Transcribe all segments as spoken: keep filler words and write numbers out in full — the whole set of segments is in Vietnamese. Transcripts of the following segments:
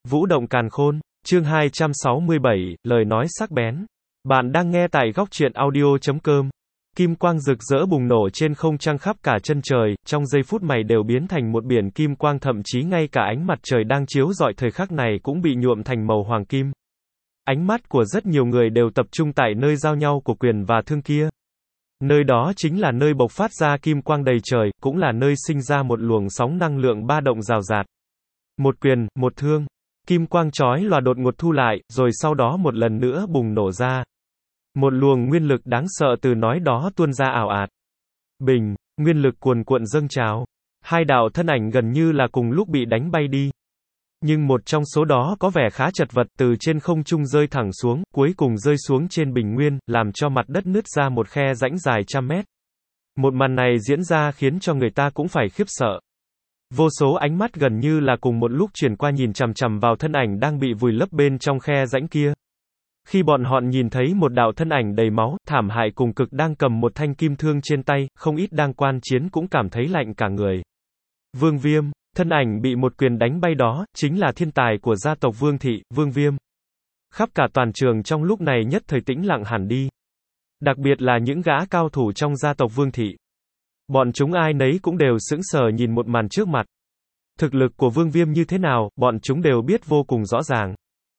Vũ động càn khôn, chương hai trăm sáu mươi bảy, lời nói sắc bén. Bạn đang nghe tại góc truyện audio chấm com. Kim quang rực rỡ bùng nổ trên không trung khắp cả chân trời, trong giây phút mày đều biến thành một biển kim quang, thậm chí ngay cả ánh mặt trời đang chiếu rọi thời khắc này cũng bị nhuộm thành màu hoàng kim. Ánh mắt của rất nhiều người đều tập trung tại nơi giao nhau của quyền và thương kia. Nơi đó chính là nơi bộc phát ra kim quang đầy trời, cũng là nơi sinh ra một luồng sóng năng lượng ba động rào rạt. Một quyền, một thương. Kim quang chói lòa đột ngột thu lại, rồi sau đó một lần nữa bùng nổ ra. Một luồng nguyên lực đáng sợ từ nói đó tuôn ra ảo ạt. Bình, nguyên lực cuồn cuộn dâng trào. Hai đạo thân ảnh gần như là cùng lúc bị đánh bay đi. Nhưng một trong số đó có vẻ khá chật vật, từ trên không trung rơi thẳng xuống, cuối cùng rơi xuống trên bình nguyên, làm cho mặt đất nứt ra một khe rãnh dài trăm mét. Một màn này diễn ra khiến cho người ta cũng phải khiếp sợ. Vô số ánh mắt gần như là cùng một lúc chuyển qua nhìn chằm chằm vào thân ảnh đang bị vùi lấp bên trong khe rãnh kia. Khi bọn họ nhìn thấy một đạo thân ảnh đầy máu, thảm hại cùng cực đang cầm một thanh kim thương trên tay, không ít đang quan chiến cũng cảm thấy lạnh cả người. Vương Viêm, thân ảnh bị một quyền đánh bay đó, chính là thiên tài của gia tộc Vương Thị, Vương Viêm. Khắp cả toàn trường trong lúc này nhất thời tĩnh lặng hẳn đi. Đặc biệt là những gã cao thủ trong gia tộc Vương Thị. Bọn chúng ai nấy cũng đều sững sờ nhìn một màn trước mặt. Thực lực của Vương Viêm như thế nào, bọn chúng đều biết vô cùng rõ ràng.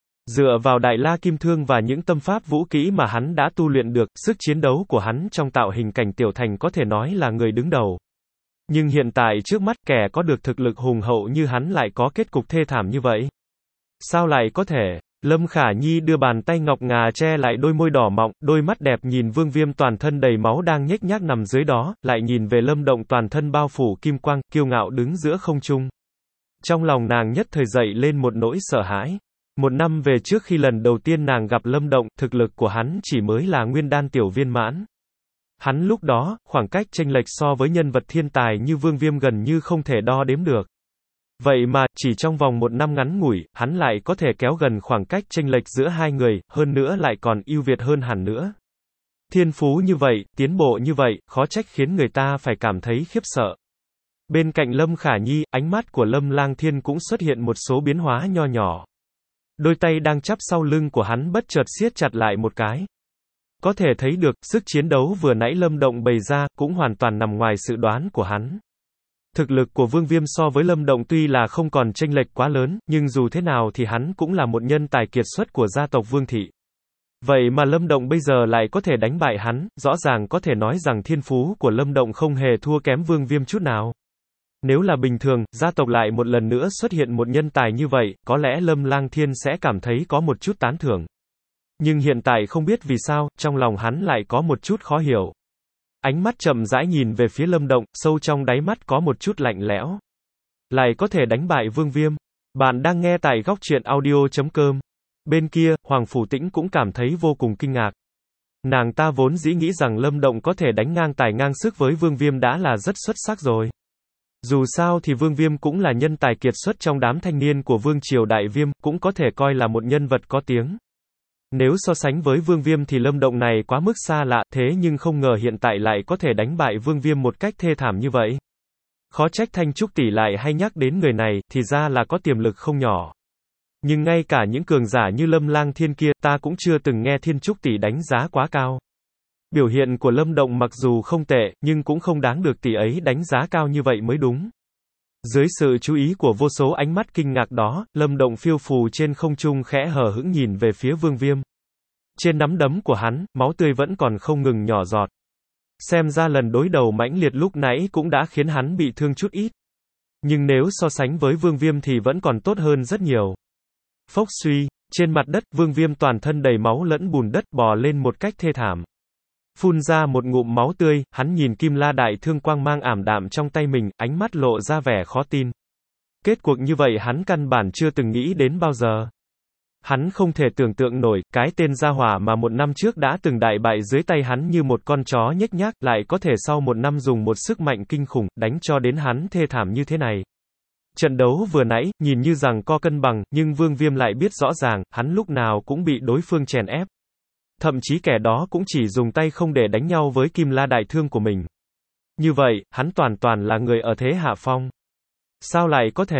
Dựa vào Đại La Kim Thương và những tâm pháp vũ kỹ mà hắn đã tu luyện được, sức chiến đấu của hắn trong tạo hình cảnh tiểu thành có thể nói là người đứng đầu. Nhưng hiện tại trước mắt kẻ có được thực lực hùng hậu như hắn lại có kết cục thê thảm như vậy. Sao lại có thể? Lâm Khả Nhi đưa bàn tay ngọc ngà che lại đôi môi đỏ mọng, đôi mắt đẹp nhìn Vương Viêm toàn thân đầy máu đang nhếch nhác nằm dưới đó, lại nhìn về Lâm Động toàn thân bao phủ kim quang, kiêu ngạo đứng giữa không trung. Trong lòng nàng nhất thời dậy lên một nỗi sợ hãi. Một năm về trước khi lần đầu tiên nàng gặp Lâm Động, thực lực của hắn chỉ mới là nguyên đan tiểu viên mãn. Hắn lúc đó, khoảng cách chênh lệch so với nhân vật thiên tài như Vương Viêm gần như không thể đo đếm được. Vậy mà, chỉ trong vòng một năm ngắn ngủi, hắn lại có thể kéo gần khoảng cách chênh lệch giữa hai người, hơn nữa lại còn ưu việt hơn hẳn nữa. Thiên phú như vậy, tiến bộ như vậy, khó trách khiến người ta phải cảm thấy khiếp sợ. Bên cạnh Lâm Khả Nhi, ánh mắt của Lâm Lang Thiên cũng xuất hiện một số biến hóa nho nhỏ. Đôi tay đang chắp sau lưng của hắn bất chợt siết chặt lại một cái. Có thể thấy được, sức chiến đấu vừa nãy Lâm Động bày ra, cũng hoàn toàn nằm ngoài sự đoán của hắn. Thực lực của Vương Viêm so với Lâm Động tuy là không còn chênh lệch quá lớn, nhưng dù thế nào thì hắn cũng là một nhân tài kiệt xuất của gia tộc Vương Thị. Vậy mà Lâm Động bây giờ lại có thể đánh bại hắn, rõ ràng có thể nói rằng thiên phú của Lâm Động không hề thua kém Vương Viêm chút nào. Nếu là bình thường, gia tộc lại một lần nữa xuất hiện một nhân tài như vậy, có lẽ Lâm Lang Thiên sẽ cảm thấy có một chút tán thưởng. Nhưng hiện tại không biết vì sao, trong lòng hắn lại có một chút khó hiểu. Ánh mắt chậm rãi nhìn về phía Lâm Động, sâu trong đáy mắt có một chút lạnh lẽo. Lại có thể đánh bại Vương Viêm. Bạn đang nghe tại góc truyện audio chấm com. Bên kia, Hoàng Phủ Tĩnh cũng cảm thấy vô cùng kinh ngạc. Nàng ta vốn dĩ nghĩ rằng Lâm Động có thể đánh ngang tài ngang sức với Vương Viêm đã là rất xuất sắc rồi. Dù sao thì Vương Viêm cũng là nhân tài kiệt xuất trong đám thanh niên của Vương Triều Đại Viêm, cũng có thể coi là một nhân vật có tiếng. Nếu so sánh với Vương Viêm thì Lâm Động này quá mức xa lạ, thế nhưng không ngờ hiện tại lại có thể đánh bại Vương Viêm một cách thê thảm như vậy. Khó trách Thanh Trúc tỷ lại hay nhắc đến người này, thì ra là có tiềm lực không nhỏ. Nhưng ngay cả những cường giả như Lâm Lang Thiên kia, ta cũng chưa từng nghe Thiên Trúc tỷ đánh giá quá cao. Biểu hiện của Lâm Động mặc dù không tệ, nhưng cũng không đáng được tỷ ấy đánh giá cao như vậy mới đúng. Dưới sự chú ý của vô số ánh mắt kinh ngạc đó, Lâm Động phiêu phù trên không trung khẽ hờ hững nhìn về phía Vương Viêm. Trên nắm đấm của hắn, máu tươi vẫn còn không ngừng nhỏ giọt. Xem ra lần đối đầu mãnh liệt lúc nãy cũng đã khiến hắn bị thương chút ít. Nhưng nếu so sánh với Vương Viêm thì vẫn còn tốt hơn rất nhiều. Phốc suy, trên mặt đất, Vương Viêm toàn thân đầy máu lẫn bùn đất bò lên một cách thê thảm. Phun ra một ngụm máu tươi, hắn nhìn Kim La Đại Thương quang mang ảm đạm trong tay mình, ánh mắt lộ ra vẻ khó tin. Kết cuộc như vậy hắn căn bản chưa từng nghĩ đến bao giờ. Hắn không thể tưởng tượng nổi, cái tên gia hỏa mà một năm trước đã từng đại bại dưới tay hắn như một con chó nhếch nhác, lại có thể sau một năm dùng một sức mạnh kinh khủng, đánh cho đến hắn thê thảm như thế này. Trận đấu vừa nãy, nhìn như rằng co cân bằng, nhưng Vương Viêm lại biết rõ ràng, hắn lúc nào cũng bị đối phương chèn ép. Thậm chí kẻ đó cũng chỉ dùng tay không để đánh nhau với Kim La Đại Thương của mình. Như vậy, hắn toàn toàn là người ở thế hạ phong. Sao lại có thể?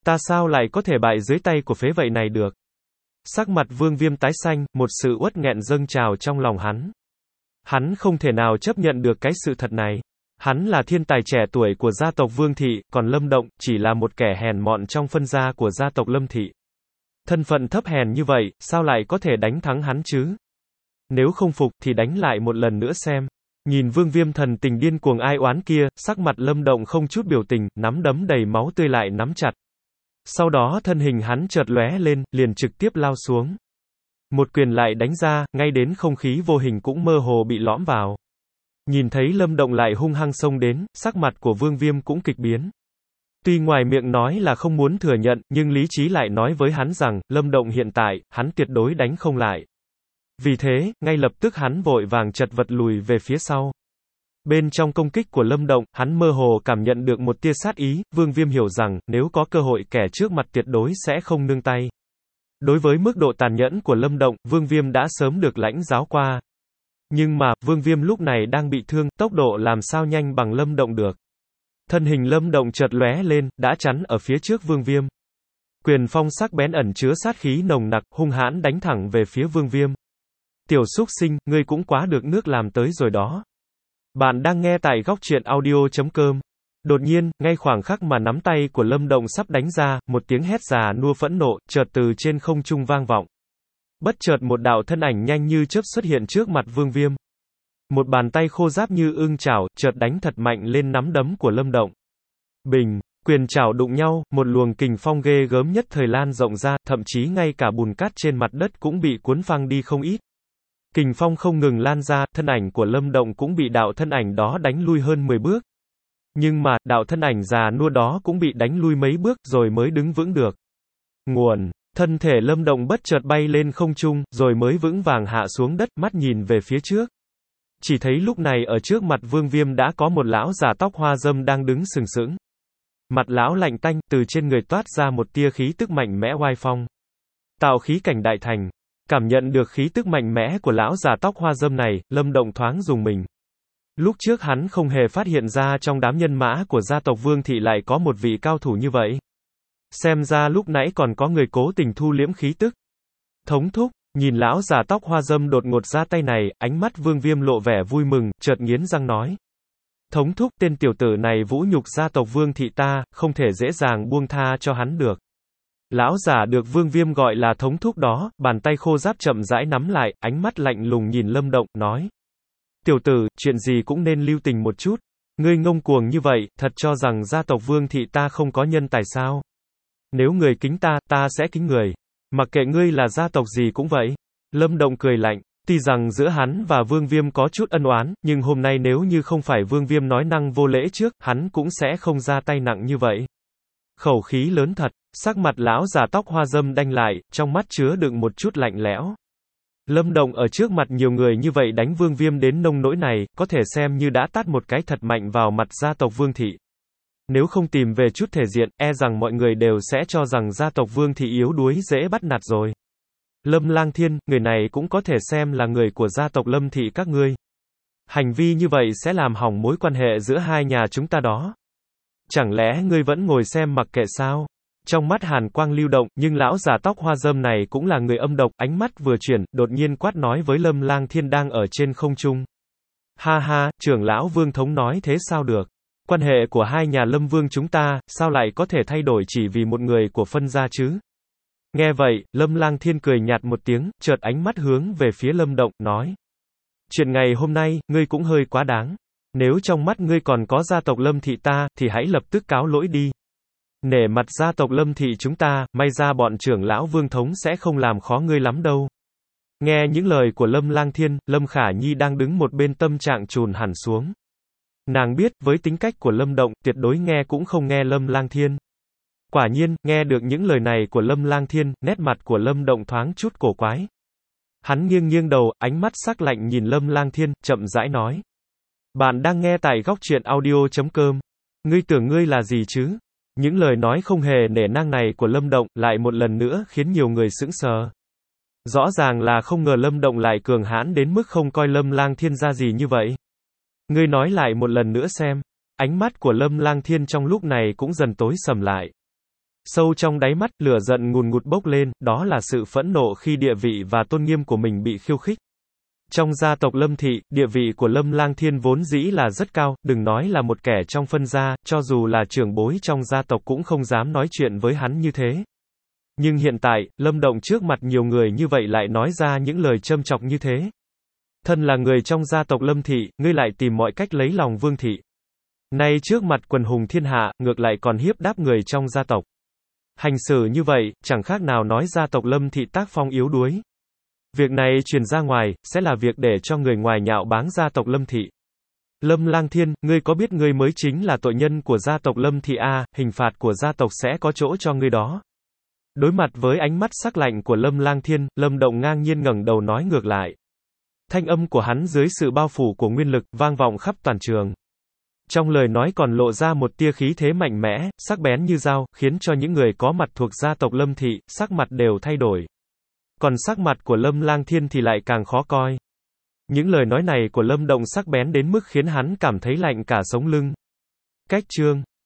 Ta sao lại có thể bại dưới tay của phế vậy này được? Sắc mặt Vương Viêm tái xanh, một sự uất nghẹn dâng trào trong lòng hắn. Hắn không thể nào chấp nhận được cái sự thật này. Hắn là thiên tài trẻ tuổi của gia tộc Vương Thị, còn Lâm Động chỉ là một kẻ hèn mọn trong phân gia của gia tộc Lâm Thị. Thân phận thấp hèn như vậy, sao lại có thể đánh thắng hắn chứ? Nếu không phục thì đánh lại một lần nữa xem. Nhìn Vương Viêm thần tình điên cuồng ai oán kia, sắc mặt Lâm Động không chút biểu tình, nắm đấm đầy máu tươi lại nắm chặt. Sau đó thân hình hắn chợt lóe lên, liền trực tiếp lao xuống. Một quyền lại đánh ra, ngay đến không khí vô hình cũng mơ hồ bị lõm vào. Nhìn thấy Lâm Động lại hung hăng xông đến, sắc mặt của Vương Viêm cũng kịch biến. Tuy ngoài miệng nói là không muốn thừa nhận, nhưng lý trí lại nói với hắn rằng, Lâm Động hiện tại, hắn tuyệt đối đánh không lại. Vì thế, ngay lập tức hắn vội vàng chật vật lùi về phía sau. Bên trong công kích của Lâm Động, hắn mơ hồ cảm nhận được một tia sát ý, Vương Viêm hiểu rằng, nếu có cơ hội kẻ trước mặt tuyệt đối sẽ không nương tay. Đối với mức độ tàn nhẫn của Lâm Động, Vương Viêm đã sớm được lãnh giáo qua. Nhưng mà, Vương Viêm lúc này đang bị thương, tốc độ làm sao nhanh bằng Lâm Động được. Thân hình Lâm Động chợt lóe lên, đã chắn ở phía trước Vương Viêm. Quyền phong sắc bén ẩn chứa sát khí nồng nặc, hung hãn đánh thẳng về phía Vương Viêm. Tiểu xúc sinh, ngươi cũng quá được nước làm tới rồi đó. Bạn đang nghe tại góc truyện audio chấm com. Đột nhiên, ngay khoảng khắc mà nắm tay của Lâm Động sắp đánh ra, một tiếng hét già nua phẫn nộ, chợt từ trên không trung vang vọng. Bất chợt một đạo thân ảnh nhanh như chớp xuất hiện trước mặt Vương Viêm. Một bàn tay khô ráp như ương chảo, chợt đánh thật mạnh lên nắm đấm của Lâm Động. Bình, quyền chảo đụng nhau, một luồng kình phong ghê gớm nhất thời lan rộng ra, thậm chí ngay cả bùn cát trên mặt đất cũng bị cuốn phăng đi không ít. Kình phong không ngừng lan ra, thân ảnh của Lâm Động cũng bị đạo thân ảnh đó đánh lui hơn mười bước. Nhưng mà, đạo thân ảnh già nua đó cũng bị đánh lui mấy bước, rồi mới đứng vững được. Nguồn, thân thể Lâm Động bất chợt bay lên không trung, rồi mới vững vàng hạ xuống đất, mắt nhìn về phía trước. Chỉ thấy lúc này ở trước mặt Vương Viêm đã có một lão già tóc hoa râm đang đứng sừng sững. Mặt lão lạnh tanh, từ trên người toát ra một tia khí tức mạnh mẽ oai phong. Tạo khí cảnh đại thành. Cảm nhận được khí tức mạnh mẽ của lão già tóc hoa râm này, Lâm Động thoáng rùng mình. Lúc trước hắn không hề phát hiện ra trong đám nhân mã của gia tộc Vương Thị lại có một vị cao thủ như vậy. Xem ra lúc nãy còn có người cố tình thu liễm khí tức. Thống thúc, nhìn lão già tóc hoa râm đột ngột ra tay này, ánh mắt Vương Viêm lộ vẻ vui mừng, chợt nghiến răng nói. Thống thúc, tên tiểu tử này vũ nhục gia tộc Vương Thị ta, không thể dễ dàng buông tha cho hắn được. Lão già được Vương Viêm gọi là thống thúc đó, bàn tay khô ráp chậm rãi nắm lại, ánh mắt lạnh lùng nhìn Lâm Động, nói. Tiểu tử, chuyện gì cũng nên lưu tình một chút. Ngươi ngông cuồng như vậy, thật cho rằng gia tộc Vương Thị ta không có nhân tài sao? Nếu người kính ta, ta sẽ kính người. Mặc kệ ngươi là gia tộc gì cũng vậy. Lâm Động cười lạnh, tuy rằng giữa hắn và Vương Viêm có chút ân oán, nhưng hôm nay nếu như không phải Vương Viêm nói năng vô lễ trước, hắn cũng sẽ không ra tay nặng như vậy. Khẩu khí lớn thật, sắc mặt lão già tóc hoa râm đanh lại, trong mắt chứa đựng một chút lạnh lẽo. Lâm Động ở trước mặt nhiều người như vậy đánh Vương Viêm đến nông nỗi này, có thể xem như đã tát một cái thật mạnh vào mặt gia tộc Vương Thị. Nếu không tìm về chút thể diện, e rằng mọi người đều sẽ cho rằng gia tộc Vương Thị yếu đuối dễ bắt nạt rồi. Lâm Lang Thiên, người này cũng có thể xem là người của gia tộc Lâm Thị các ngươi. Hành vi như vậy sẽ làm hỏng mối quan hệ giữa hai nhà chúng ta đó. Chẳng lẽ ngươi vẫn ngồi xem mặc kệ sao? Trong mắt hàn quang lưu động, nhưng lão già tóc hoa râm này cũng là người âm độc, ánh mắt vừa chuyển, đột nhiên quát nói với Lâm Lang Thiên đang ở trên không trung. Ha ha, trưởng lão Vương Thống nói thế sao được? Quan hệ của hai nhà Lâm Vương chúng ta, sao lại có thể thay đổi chỉ vì một người của phân gia chứ? Nghe vậy, Lâm Lang Thiên cười nhạt một tiếng, chợt ánh mắt hướng về phía Lâm Động, nói. Chuyện ngày hôm nay, ngươi cũng hơi quá đáng. Nếu trong mắt ngươi còn có gia tộc Lâm Thị ta, thì hãy lập tức cáo lỗi đi. Nể mặt gia tộc Lâm Thị chúng ta, may ra bọn trưởng lão Vương Thống sẽ không làm khó ngươi lắm đâu. Nghe những lời của Lâm Lang Thiên, Lâm Khả Nhi đang đứng một bên tâm trạng trùn hẳn xuống. Nàng biết, với tính cách của Lâm Động, tuyệt đối nghe cũng không nghe Lâm Lang Thiên. Quả nhiên, nghe được những lời này của Lâm Lang Thiên, nét mặt của Lâm Động thoáng chút cổ quái. Hắn nghiêng nghiêng đầu, ánh mắt sắc lạnh nhìn Lâm Lang Thiên, chậm rãi nói. Bạn đang nghe tại góc truyện audio chấm com. Ngươi tưởng ngươi là gì chứ? Những lời nói không hề nể nang này của Lâm Động, lại một lần nữa khiến nhiều người sững sờ. Rõ ràng là không ngờ Lâm Động lại cường hãn đến mức không coi Lâm Lang Thiên ra gì như vậy. Ngươi nói lại một lần nữa xem. Ánh mắt của Lâm Lang Thiên trong lúc này cũng dần tối sầm lại. Sâu trong đáy mắt, lửa giận ngùn ngụt bốc lên, đó là sự phẫn nộ khi địa vị và tôn nghiêm của mình bị khiêu khích. Trong gia tộc Lâm Thị, địa vị của Lâm Lang Thiên vốn dĩ là rất cao, đừng nói là một kẻ trong phân gia, cho dù là trưởng bối trong gia tộc cũng không dám nói chuyện với hắn như thế. Nhưng hiện tại, Lâm Động trước mặt nhiều người như vậy lại nói ra những lời châm chọc như thế. Thân là người trong gia tộc Lâm Thị, ngươi lại tìm mọi cách lấy lòng Vương Thị. Nay trước mặt quần hùng thiên hạ, ngược lại còn hiếp đáp người trong gia tộc. Hành xử như vậy, chẳng khác nào nói gia tộc Lâm Thị tác phong yếu đuối. Việc này truyền ra ngoài, sẽ là việc để cho người ngoài nhạo báng gia tộc Lâm Thị. Lâm Lang Thiên, ngươi có biết ngươi mới chính là tội nhân của gia tộc Lâm Thị a, hình phạt của gia tộc sẽ có chỗ cho ngươi đó. Đối mặt với ánh mắt sắc lạnh của Lâm Lang Thiên, Lâm Động ngang nhiên ngẩng đầu nói ngược lại. Thanh âm của hắn dưới sự bao phủ của nguyên lực, vang vọng khắp toàn trường. Trong lời nói còn lộ ra một tia khí thế mạnh mẽ, sắc bén như dao, khiến cho những người có mặt thuộc gia tộc Lâm Thị, sắc mặt đều thay đổi. Còn sắc mặt của Lâm Lang Thiên thì lại càng khó coi. Những lời nói này của Lâm Động sắc bén đến mức khiến hắn cảm thấy lạnh cả sống lưng. Cách chương